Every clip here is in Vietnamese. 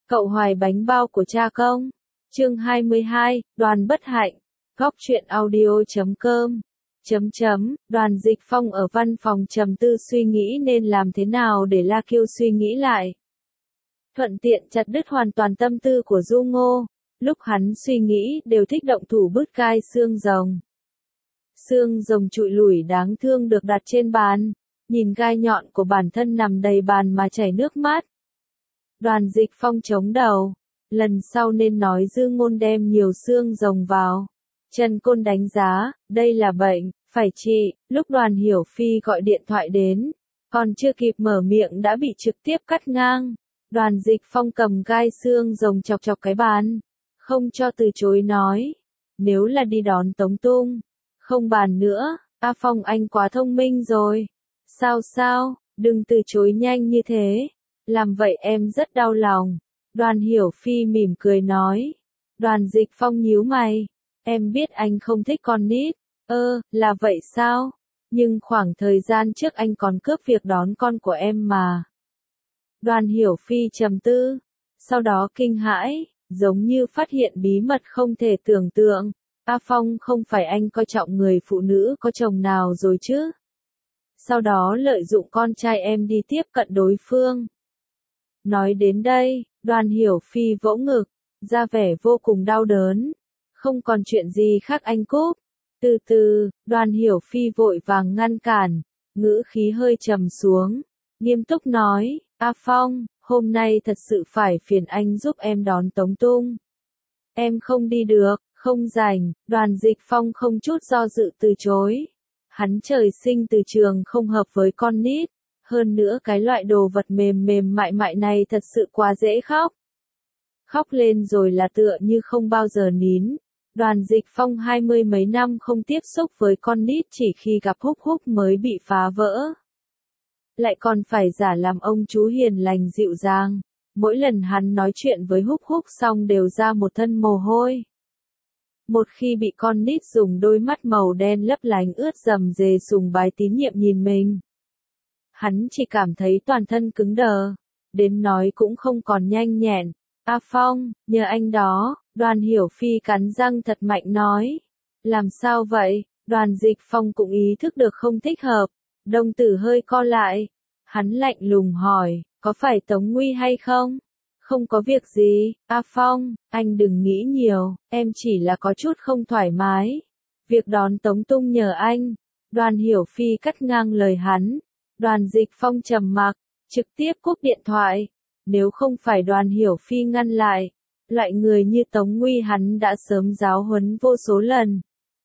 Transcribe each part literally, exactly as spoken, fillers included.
Cậu hoài bánh bao của cha không? Chương hai mươi hai, Đoàn Bất Hạnh. Góc truyện audio chấm com. Chấm chấm, Đoàn Dịch Phong ở văn phòng trầm tư suy nghĩ nên làm thế nào để La Kiêu suy nghĩ lại. Thuận tiện chặt đứt hoàn toàn tâm tư của Du Ngô. Lúc hắn suy nghĩ đều thích động thủ bứt gai xương rồng. Xương rồng trụi lủi đáng thương được đặt trên bàn, nhìn gai nhọn của bản thân nằm đầy bàn mà chảy nước mắt. Đoàn Dịch Phong chống đầu, lần sau nên nói Dư Ngôn đem nhiều xương rồng vào. Trần Côn đánh giá, đây là bệnh, phải trị. Lúc Đoàn Hiểu Phi gọi điện thoại đến, còn chưa kịp mở miệng đã bị trực tiếp cắt ngang. Đoàn Dịch Phong cầm gai xương rồng chọc chọc cái bàn, không cho từ chối nói, nếu là đi đón Tống Tung, không bàn nữa. A Phong anh quá thông minh rồi. Sao sao, đừng từ chối nhanh như thế. Làm vậy em rất đau lòng. Đoàn Hiểu Phi mỉm cười nói. Đoàn Dịch Phong nhíu mày. Em biết anh không thích con nít. Ơ, là vậy sao? Nhưng khoảng thời gian trước anh còn cướp việc đón con của em mà. Đoàn Hiểu Phi trầm tư. Sau đó kinh hãi, giống như phát hiện bí mật không thể tưởng tượng. A Phong, không phải anh coi trọng người phụ nữ có chồng nào rồi chứ? Sau đó lợi dụng con trai em đi tiếp cận đối phương. Nói đến đây, Đoàn Hiểu Phi vỗ ngực, ra vẻ vô cùng đau đớn. Không còn chuyện gì khác anh cúp. Từ từ, Đoàn Hiểu Phi vội vàng ngăn cản, ngữ khí hơi trầm xuống, nghiêm túc nói, A Phong, hôm nay thật sự phải phiền anh giúp em đón Tống Tung. Em không đi được, không rảnh. Đoàn Dịch Phong không chút do dự từ chối. Hắn trời sinh từ trường không hợp với con nít. Hơn nữa cái loại đồ vật mềm mềm mại mại này thật sự quá dễ khóc. Khóc lên rồi là tựa như không bao giờ nín. Đoàn Dịch Phong hai mươi mấy năm không tiếp xúc với con nít, chỉ khi gặp Húc Húc mới bị phá vỡ. Lại còn phải giả làm ông chú hiền lành dịu dàng. Mỗi lần hắn nói chuyện với Húc Húc xong đều ra một thân mồ hôi. Một khi bị con nít dùng đôi mắt màu đen lấp lánh ướt dầm dề sùng bái tín nhiệm nhìn mình, hắn chỉ cảm thấy toàn thân cứng đờ, đến nói cũng không còn nhanh nhẹn. A Phong, nhờ anh đó. Đoàn Hiểu Phi cắn răng thật mạnh nói. Làm sao vậy? Đoàn Dịch Phong cũng ý thức được không thích hợp, đồng tử hơi co lại. Hắn lạnh lùng hỏi, có phải Tống Nguy hay không? Không có việc gì. A Phong, anh đừng nghĩ nhiều, em chỉ là có chút không thoải mái. Việc đón Tống Tung nhờ anh. Đoàn Hiểu Phi cắt ngang lời hắn. Đoàn Dịch Phong trầm mặc, trực tiếp cúp điện thoại. Nếu không phải Đoàn Hiểu Phi ngăn lại, loại người như Tống Nguy hắn đã sớm giáo huấn vô số lần.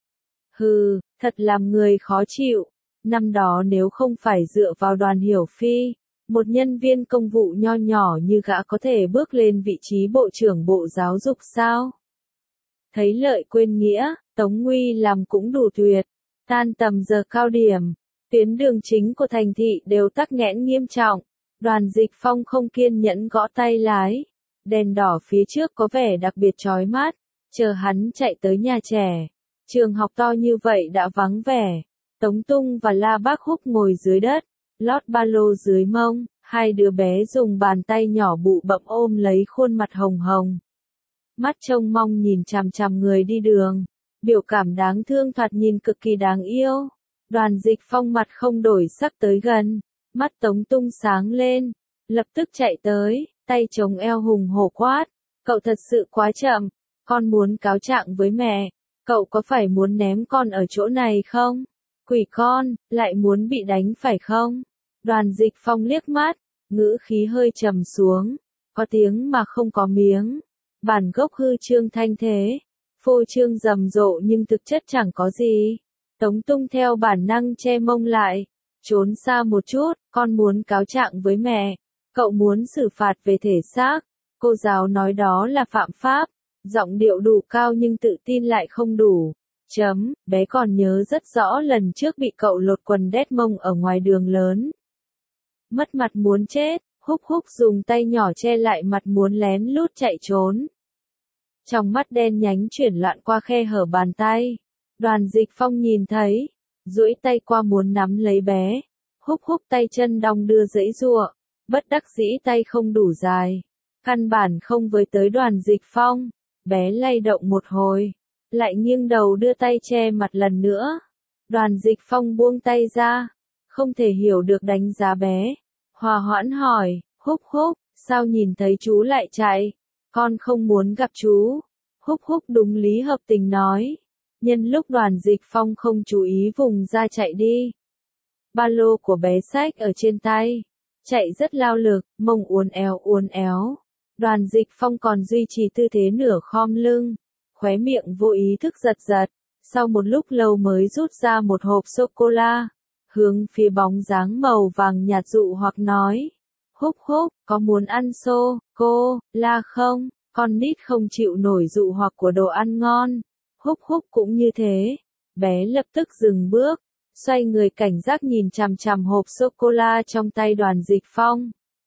Hừ, thật làm người khó chịu. Năm đó nếu không phải dựa vào Đoàn Hiểu Phi, một nhân viên công vụ nho nhỏ như gã có thể bước lên vị trí bộ trưởng bộ giáo dục sao? Thấy lợi quên nghĩa, Tống Nguy làm cũng đủ tuyệt. Tan tầm giờ cao điểm, tuyến đường chính của thành thị đều tắc nghẽn nghiêm trọng. Đoàn Dịch Phong không kiên nhẫn gõ tay lái. Đèn đỏ phía trước có vẻ đặc biệt chói mắt. Chờ hắn chạy tới nhà trẻ. Trường học to như vậy đã vắng vẻ. Tống Tung và La Bác Húc ngồi dưới đất, lót ba lô dưới mông. Hai đứa bé dùng bàn tay nhỏ bụ bậm ôm lấy khuôn mặt hồng hồng. Mắt trông mong nhìn chằm chằm người đi đường. Biểu cảm đáng thương thoạt nhìn cực kỳ đáng yêu. Đoàn Dịch Phong mặt không đổi sắc tới gần. Mắt Tống Tung sáng lên, lập tức chạy tới, tay chống eo hùng hổ quát. Cậu thật sự quá chậm, con muốn cáo trạng với mẹ. Cậu có phải muốn ném con ở chỗ này không? Quỷ con, lại muốn bị đánh phải không? Đoàn Dịch Phong liếc mắt, ngữ khí hơi trầm xuống, có tiếng mà không có miếng. Bản gốc hư trương thanh thế, phô trương rầm rộ nhưng thực chất chẳng có gì. Tống Tung theo bản năng che mông lại. Trốn xa một chút, con muốn cáo trạng với mẹ. Cậu muốn xử phạt về thể xác. Cô giáo nói đó là phạm pháp. Giọng điệu đủ cao nhưng tự tin lại không đủ. Chấm, bé còn nhớ rất rõ lần trước bị cậu lột quần đét mông ở ngoài đường lớn. Mất mặt muốn chết, Húc Húc dùng tay nhỏ che lại mặt muốn lén lút chạy trốn. Trong mắt đen nhánh chuyển loạn qua khe hở bàn tay. Đoàn Dịch Phong nhìn thấy, duỗi tay qua muốn nắm lấy bé. Húc Húc tay chân đong đưa giãy giụa, bất đắc dĩ tay không đủ dài. căn bản không với tới Đoàn Dịch Phong. Bé lay động một hồi, lại nghiêng đầu đưa tay che mặt lần nữa. Đoàn Dịch Phong buông tay ra, không thể hiểu được đánh giá bé. Hòa hoãn hỏi, Húc Húc, sao nhìn thấy chú lại chạy? Con không muốn gặp chú. Húc Húc đúng lý hợp tình nói. Nhân lúc Đoàn Dịch Phong không chú ý vùng ra chạy đi. Ba lô của bé xách ở trên tay. Chạy rất lao lực, mông uốn éo uốn éo. Đoàn Dịch Phong còn duy trì tư thế nửa khom lưng. Khóe miệng vô ý thức giật giật. Sau một lúc lâu mới rút ra một hộp sô-cô-la. Hướng phía bóng dáng màu vàng nhạt dụ hoặc nói. Húc Húc, có muốn ăn sô-cô-la không? Con nít không chịu nổi dụ hoặc của đồ ăn ngon. Húc Húc cũng như thế. Bé lập tức dừng bước. Xoay người cảnh giác nhìn chằm chằm hộp sô-cô-la trong tay Đoàn Dịch Phong.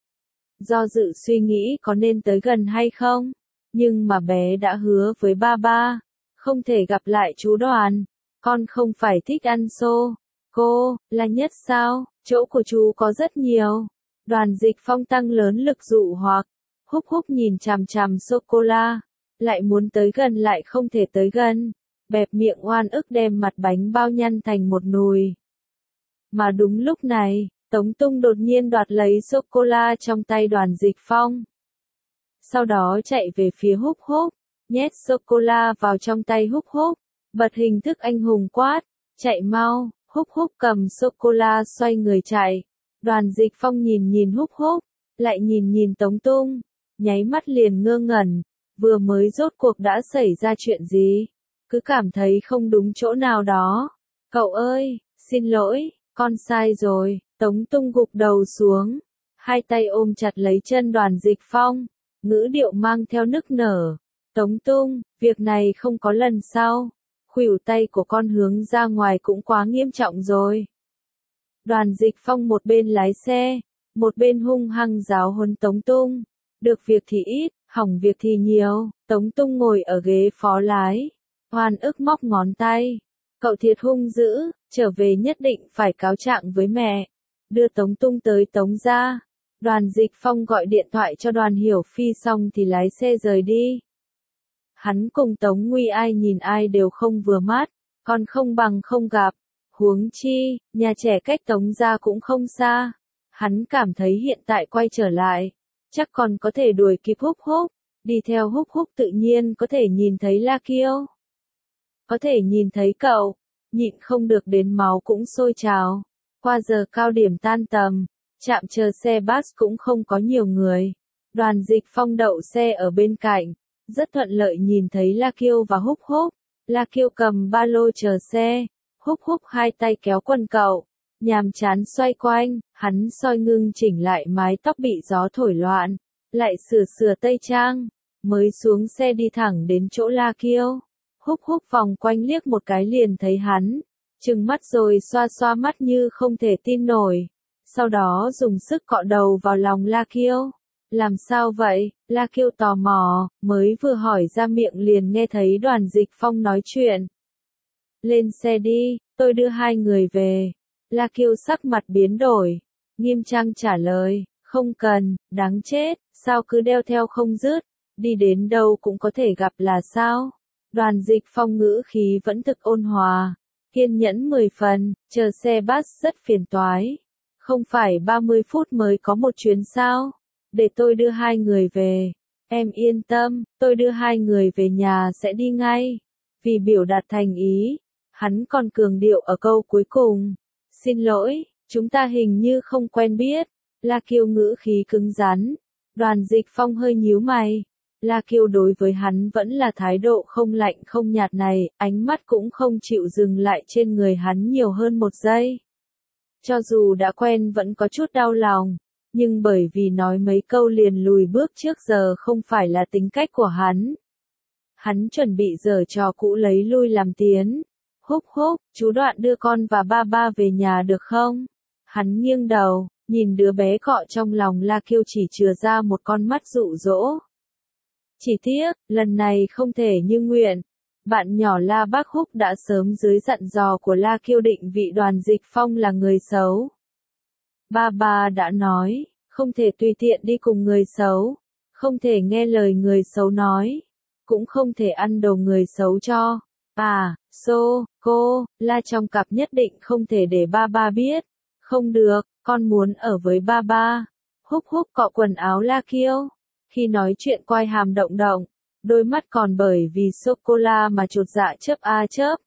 Do dự suy nghĩ có nên tới gần hay không. Nhưng mà bé đã hứa với ba ba. Không thể gặp lại chú Đoàn. Con không phải thích ăn sô-cô-la nhất sao? Chỗ của chú có rất nhiều. Đoàn Dịch Phong tăng lớn lực dụ hoặc. Húc Húc nhìn chằm chằm sô-cô-la. Lại muốn tới gần lại không thể tới gần. Bẹp miệng oan ức đem mặt bánh bao nhăn thành một nùi. Mà đúng lúc này, Tống Tung đột nhiên đoạt lấy sô-cô-la trong tay Đoàn Dịch Phong. Sau đó chạy về phía Húc Húc, nhét sô-cô-la vào trong tay Húc Húc, bật hình thức anh hùng quát, chạy mau. Húc Húc cầm sô-cô-la xoay người chạy. Đoàn Dịch Phong nhìn nhìn Húc Húc, lại nhìn nhìn Tống Tung, nháy mắt liền ngơ ngẩn, vừa mới rốt cuộc đã xảy ra chuyện gì, cứ cảm thấy không đúng chỗ nào đó. Cậu ơi, xin lỗi, con sai rồi. Tống Tung gục đầu xuống, hai tay ôm chặt lấy chân Đoàn Dịch Phong, ngữ điệu mang theo nức nở. Tống Tung, việc này không có lần sau. Khuỷu tay của con hướng ra ngoài cũng quá nghiêm trọng rồi. Đoàn Dịch Phong một bên lái xe, một bên hung hăng giáo huấn Tống Tung. Được việc thì ít, hỏng việc thì nhiều. Tống Tung ngồi ở ghế phó lái, oan ức móc ngón tay. Cậu thiệt hung dữ, trở về nhất định phải cáo trạng với mẹ. Đưa Tống Tung tới Tống gia. Đoàn Dịch Phong gọi điện thoại cho Đoàn Hiểu Phi xong thì lái xe rời đi. Hắn cùng Tống Nguy ai nhìn ai đều không vừa mắt, còn không bằng không gặp. Huống chi, nhà trẻ cách Tống gia cũng không xa. Hắn cảm thấy hiện tại quay trở lại, chắc còn có thể đuổi kịp Húc Húc. Đi theo Húc Húc tự nhiên có thể nhìn thấy La Kiêu. Có thể nhìn thấy cậu, nhịn không được đến máu cũng sôi trào. Qua giờ cao điểm tan tầm, trạm chờ xe bus cũng không có nhiều người. Đoàn Dịch Phong đậu xe ở bên cạnh, rất thuận lợi nhìn thấy La Kiêu và Húc Húc. La Kiêu cầm ba lô chờ xe, Húc Húc hai tay kéo quần cậu, nhàm chán xoay quanh, hắn soi ngưng chỉnh lại mái tóc bị gió thổi loạn, lại sửa sửa tây trang, mới xuống xe đi thẳng đến chỗ La Kiêu. Húc Húc vòng quanh liếc một cái liền thấy hắn, trừng mắt rồi xoa xoa mắt như không thể tin nổi, sau đó dùng sức cọ đầu vào lòng La Kiêu. Làm sao vậy? La Kiêu tò mò, mới vừa hỏi ra miệng liền nghe thấy Đoàn Dịch Phong nói chuyện. Lên xe đi, tôi đưa hai người về. La Kiêu sắc mặt biến đổi, nghiêm trang trả lời, không cần, đáng chết, sao cứ đeo theo không dứt, đi đến đâu cũng có thể gặp là sao? Đoàn Dịch Phong ngữ khí vẫn thực ôn hòa, kiên nhẫn mười phần, chờ xe bus rất phiền toái. Không phải ba mươi phút mới có một chuyến sao? Để tôi đưa hai người về. Em yên tâm, tôi đưa hai người về nhà sẽ đi ngay. Vì biểu đạt thành ý, hắn còn cường điệu ở câu cuối cùng. Xin lỗi, chúng ta hình như không quen biết. La Kiêu ngữ khí cứng rắn. Đoàn Dịch Phong hơi nhíu mày. La Kiêu đối với hắn vẫn là thái độ không lạnh không nhạt này, ánh mắt cũng không chịu dừng lại trên người hắn nhiều hơn một giây. Cho dù đã quen vẫn có chút đau lòng, nhưng bởi vì nói mấy câu liền lùi bước trước giờ không phải là tính cách của hắn. Hắn chuẩn bị giở trò cũ lấy lui làm tiến. Húc Húc, chú Đoạn đưa con và ba ba về nhà được không? Hắn nghiêng đầu, nhìn đứa bé cọ trong lòng La Kiêu chỉ chừa ra một con mắt dụ dỗ. Chỉ tiếc, lần này không thể như nguyện. Bạn nhỏ La Bác Húc đã sớm dưới dặn dò của La Kiêu định vị Đoàn Dịch Phong là người xấu. Ba ba đã nói, không thể tùy tiện đi cùng người xấu. không thể nghe lời người xấu nói, cũng không thể ăn đồ người xấu cho. À, Sô, cô, La trong cặp nhất định không thể để ba ba biết. Không được, con muốn ở với ba ba. Húc húc cọ quần áo La Kiêu. Khi nói chuyện quai hàm động động, đôi mắt còn bởi vì sô-cô-la mà chột dạ chớp a chớp.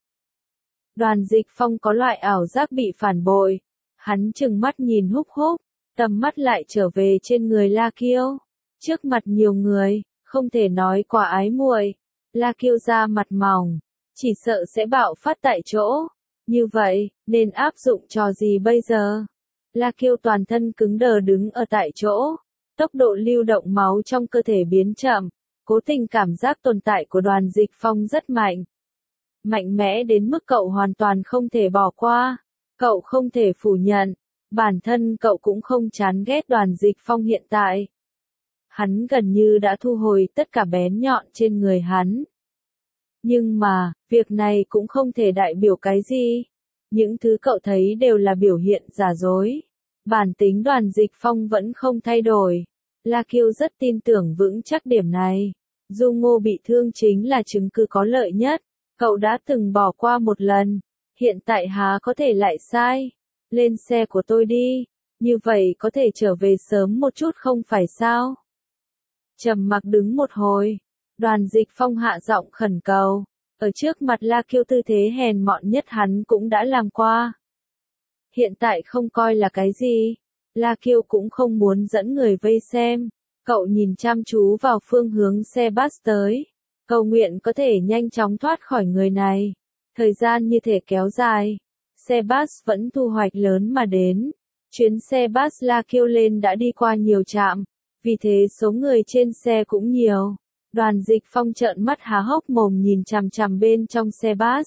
Đoàn Dịch Phong có loại ảo giác bị phản bội. Hắn trừng mắt nhìn Húc Húc, tầm mắt lại trở về trên người La Kiêu. Trước mặt nhiều người, không thể nói quá ái muội. La Kiêu ra mặt mỏng, chỉ sợ sẽ bạo phát tại chỗ. Như vậy, nên áp dụng trò gì bây giờ? La Kiêu toàn thân cứng đờ đứng ở tại chỗ. Tốc độ lưu động máu trong cơ thể biến chậm. Cố tình cảm giác tồn tại của Đoàn Dịch Phong rất mạnh. Mạnh mẽ đến mức cậu hoàn toàn không thể bỏ qua. Cậu không thể phủ nhận. Bản thân cậu cũng không chán ghét Đoàn Dịch Phong hiện tại. Hắn gần như đã thu hồi tất cả bén nhọn trên người hắn. Nhưng mà, việc này cũng không thể đại biểu cái gì. Những thứ cậu thấy đều là biểu hiện giả dối. Bản tính Đoàn Dịch Phong vẫn không thay đổi. La Kiêu rất tin tưởng vững chắc điểm này. Du Ngô bị thương chính là chứng cứ có lợi nhất. Cậu đã từng bỏ qua một lần. Hiện tại há có thể lại sai. Lên xe của tôi đi. Như vậy có thể trở về sớm một chút không phải sao? Trầm mặc đứng một hồi. Đoàn Dịch Phong hạ giọng khẩn cầu. Ở trước mặt La Kiêu tư thế hèn mọn nhất hắn cũng đã làm qua. Hiện tại không coi là cái gì. La Kiêu cũng không muốn dẫn người vây xem. Cậu nhìn chăm chú vào phương hướng xe bus tới. Cầu nguyện có thể nhanh chóng thoát khỏi người này. Thời gian như thể kéo dài. Xe bus vẫn thu hoạch lớn mà đến. Chuyến xe bus La Kiêu lên đã đi qua nhiều trạm. Vì thế số người trên xe cũng nhiều. Đoàn Dịch Phong trợn mắt há hốc mồm nhìn chằm chằm bên trong xe bus.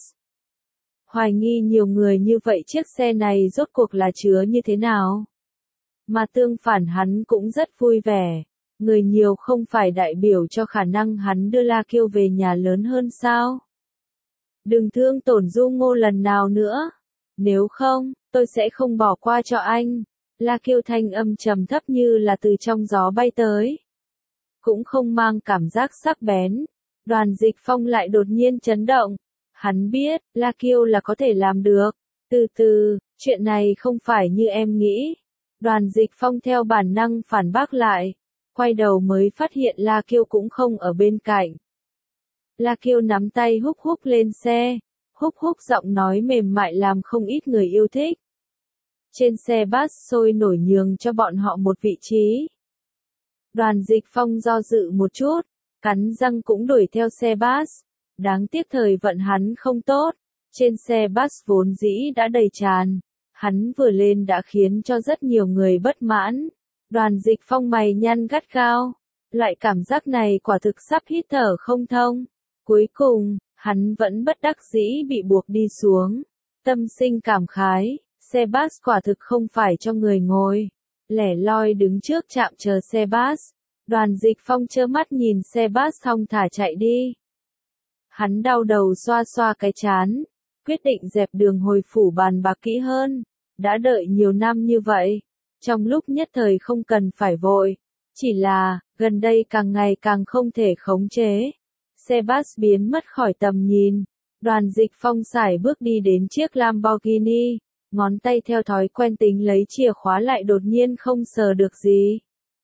Hoài nghi nhiều người như vậy chiếc xe này rốt cuộc là chứa như thế nào. Mà tương phản hắn cũng rất vui vẻ. Người nhiều không phải đại biểu cho khả năng hắn đưa La Kiêu về nhà lớn hơn sao. Đừng thương tổn Du Ngô lần nào nữa. Nếu không, tôi sẽ không bỏ qua cho anh. La Kiêu thanh âm trầm thấp như là từ trong gió bay tới. Cũng không mang cảm giác sắc bén. Đoàn Dịch Phong lại đột nhiên chấn động. Hắn biết, La Kiêu là có thể làm được. Từ từ, chuyện này không phải như em nghĩ. Đoàn Dịch Phong theo bản năng phản bác lại. Quay đầu mới phát hiện La Kiêu cũng không ở bên cạnh. La Kiêu nắm tay Húc Húc lên xe. Húc Húc giọng nói mềm mại làm không ít người yêu thích. Trên xe bus sôi nổi nhường cho bọn họ một vị trí. Đoàn Dịch Phong do dự một chút, cắn răng cũng đuổi theo xe bus. Đáng tiếc thời vận hắn không tốt. Trên xe bus vốn dĩ đã đầy tràn. Hắn vừa lên đã khiến cho rất nhiều người bất mãn. Đoàn Dịch Phong mày nhăn gắt gao. Loại cảm giác này quả thực sắp hít thở không thông. Cuối cùng, hắn vẫn bất đắc dĩ bị buộc đi xuống. Tâm sinh cảm khái, xe bus quả thực không phải cho người ngồi. Lẻ loi đứng trước trạm chờ xe bus. Đoàn Dịch Phong trơ mắt nhìn xe bus thong thả chạy đi. Hắn đau đầu xoa xoa cái trán. Quyết định dẹp đường hồi phủ bàn bạc kỹ hơn. Đã đợi nhiều năm như vậy. Trong lúc nhất thời không cần phải vội. Chỉ là, gần đây càng ngày càng không thể khống chế. Xe bus biến mất khỏi tầm nhìn. Đoàn Dịch Phong sải bước đi đến chiếc Lamborghini. Ngón tay theo thói quen tính lấy chìa khóa lại đột nhiên không sờ được gì.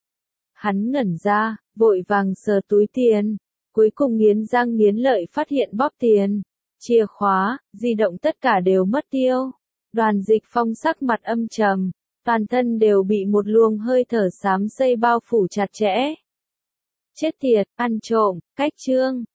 Hắn ngẩn ra, vội vàng sờ túi tiền. Cuối cùng nghiến răng nghiến lợi phát hiện bóp tiền. Chìa khóa, di động tất cả đều mất tiêu. Đoàn Dịch Phong sắc mặt âm trầm. Toàn thân đều bị một luồng hơi thở xám xây bao phủ chặt chẽ. Chết tiệt, ăn trộm, cách chương.